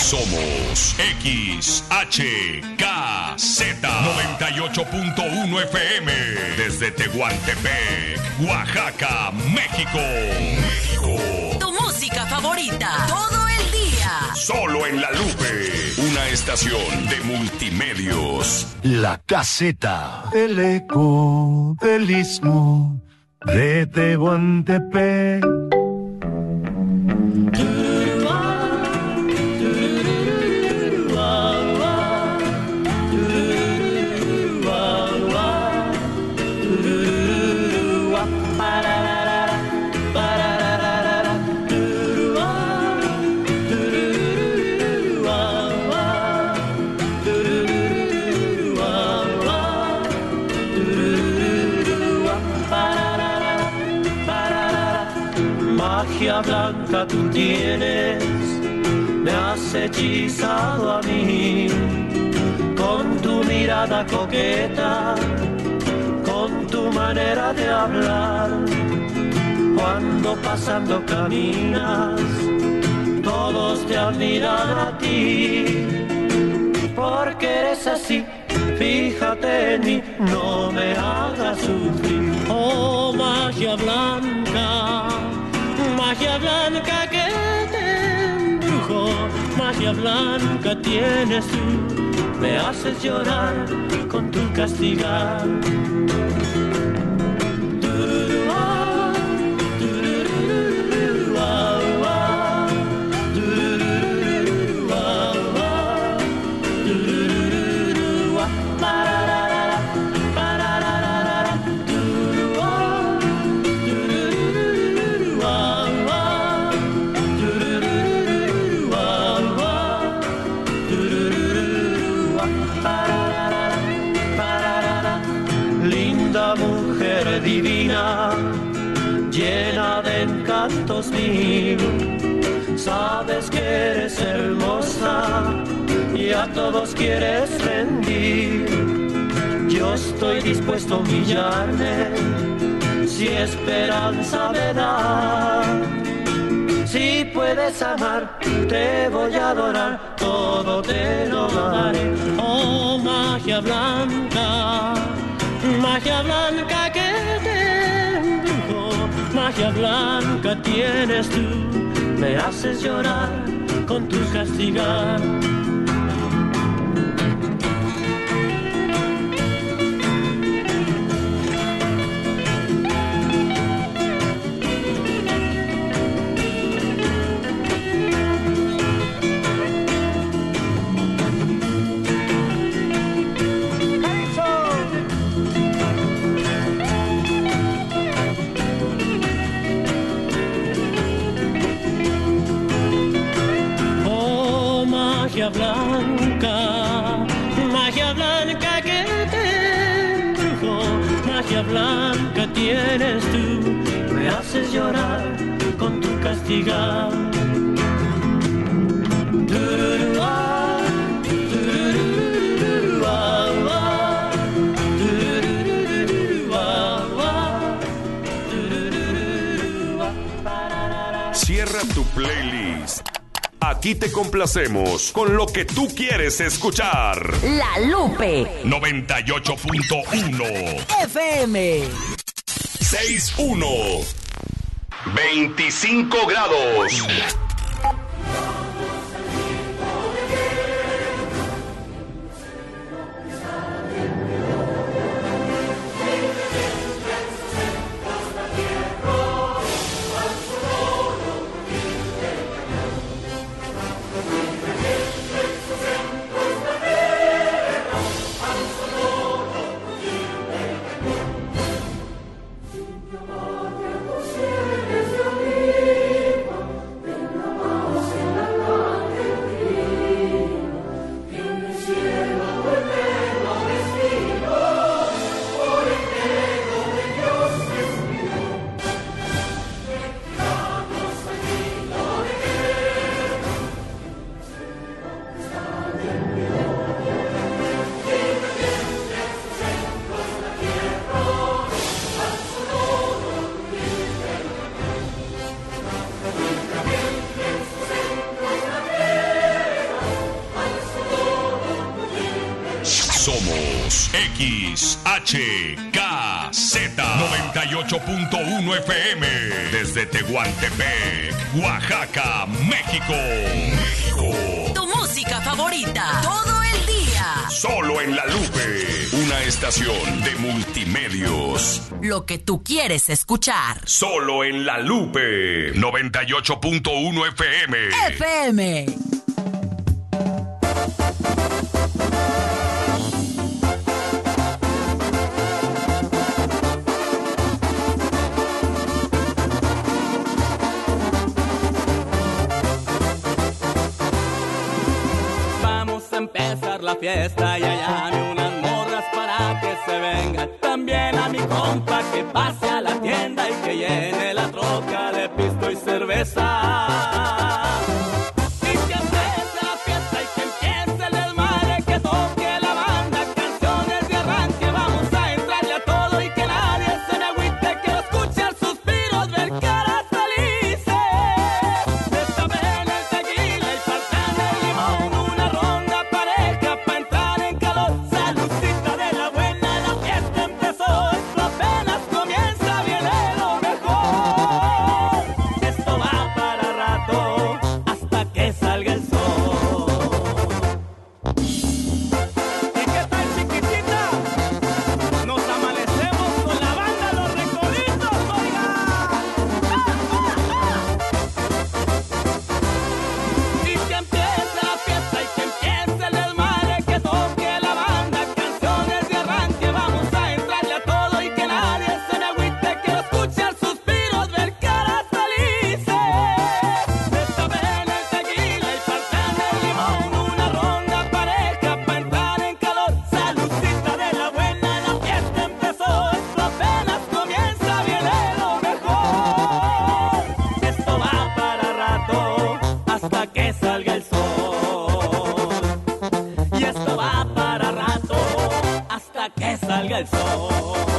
Somos XHKZ 98.1 FM desde Tehuantepec, Oaxaca, México. Tu música favorita todo el día. Solo en La Lupe, una estación de multimedios. La Caseta, el eco del istmo de Tehuantepec. Magia blanca tú tienes, me has hechizado a mí, con tu mirada coqueta, con tu manera de hablar. Cuando pasando caminas, todos te admiran a ti, porque eres así. Fíjate en mí, no me hagas sufrir. Oh, magia blanca que te embrujó, magia blanca tienes tú, me haces llorar con tu castigar. Divina, llena de encantos mil, sabes que eres hermosa y a todos quieres rendir. Yo estoy dispuesto a humillarme si esperanza me da. Si puedes amar, te voy a adorar, todo te lo daré. Oh, magia blanca que te embrujó, magia blanca tienes tú, me haces llorar con tu castigar. Magia blanca que te embrujó, magia blanca tienes tú, me haces llorar con tu castigar. Cierra tu playlist. Aquí te complacemos con lo que tú quieres escuchar. La Lupe 98.1 FM 61 25 grados. XHKZ 98.1 FM desde Tehuantepec, Oaxaca, México. Tu música favorita todo el día. Solo en La Lupe, una estación de multimedios. Lo que tú quieres escuchar. Solo en La Lupe 98.1 FM. FM. La fiesta y allá unas morras para que se vengan. También a mi compa que pase a la tienda y que llene la troca de pisto y cerveza. Y que empiece la fiesta y que empiece el desmadre, que toque la banda, canciones de arranque. Vamos a entrarle a todo y que nadie se me agüite. Quiero escuchar suspiros, ver caras felices. Destapen el tequila y faltan el limón, una ronda pareja para entrar en calor. Saludcita de la buena, la fiesta empezó. Esto apenas comienza, viene lo mejor. Esto va para rato hasta que salga el sol. ¿Y qué tal, chiquitita? Nos amanecemos con la banda Los Recoditos, oiga. Y que empiece la fiesta y que empiece el desmadre, que toque la banda, canciones de arranque. Vamos a entrarle a todo y que nadie se me agüite. Quiero escuchar suspiros, ver caras felices. Destapen el tequila y faltan el limón, una ronda pareja para entrar en calor. Saludcita de la buena, la fiesta empezó. Esto apenas comienza, viene lo mejor. Esto va para rato hasta que salga el sol. Y esto va para rato hasta que salga el sol.